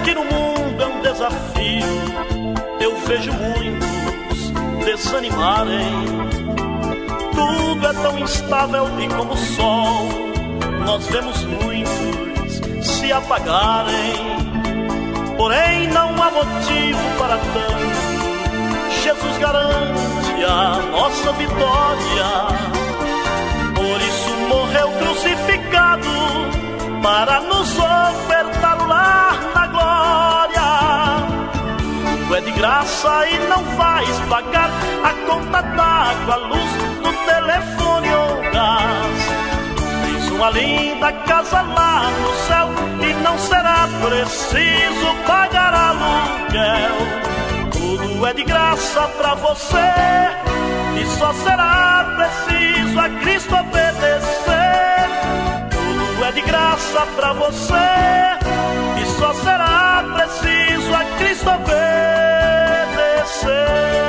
que no mundo é um desafio. Eu vejo muitos desanimarem. Tudo é tão instável e como o sol, nós vemos muitos se apagarem. Porém não há motivo para tanto. Jesus garante a nossa vitória. Por isso morreu crucificado, para nos ofertar o lar na glória. Tudo é de graça e não vais pagar a conta d'água, a luz do telefone ou gás. Tens uma linda casa lá no céu e não será preciso pagar aluguel. Tudo é de graça pra você e só será preciso a Cristo obedecer. Tudo é de graça pra você e só será preciso a Cristo obedecer.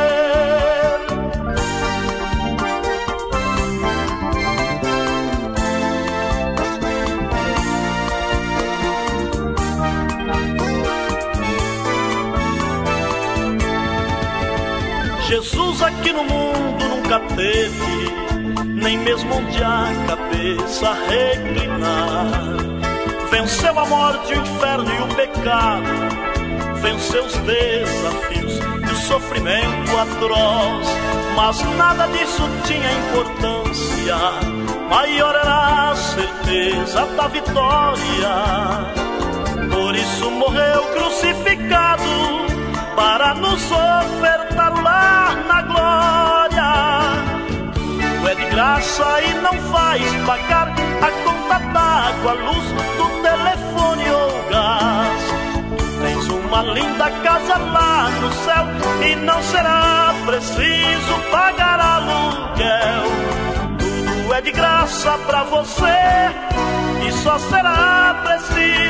Jesus aqui no mundo nunca teve nem mesmo onde a cabeça reclinar. Venceu a morte, o inferno e o pecado, venceu os desafios e o sofrimento atroz. Mas nada disso tinha importância, maior era a certeza da vitória. Por isso morreu crucificado, para nos ofertar o lar na glória. Tudo é de graça e não vais pagar a conta d'água, a luz do telefone ou gás. Tens uma linda casa lá no céu e não será preciso pagar aluguel. Tudo é de graça pra você e só será preciso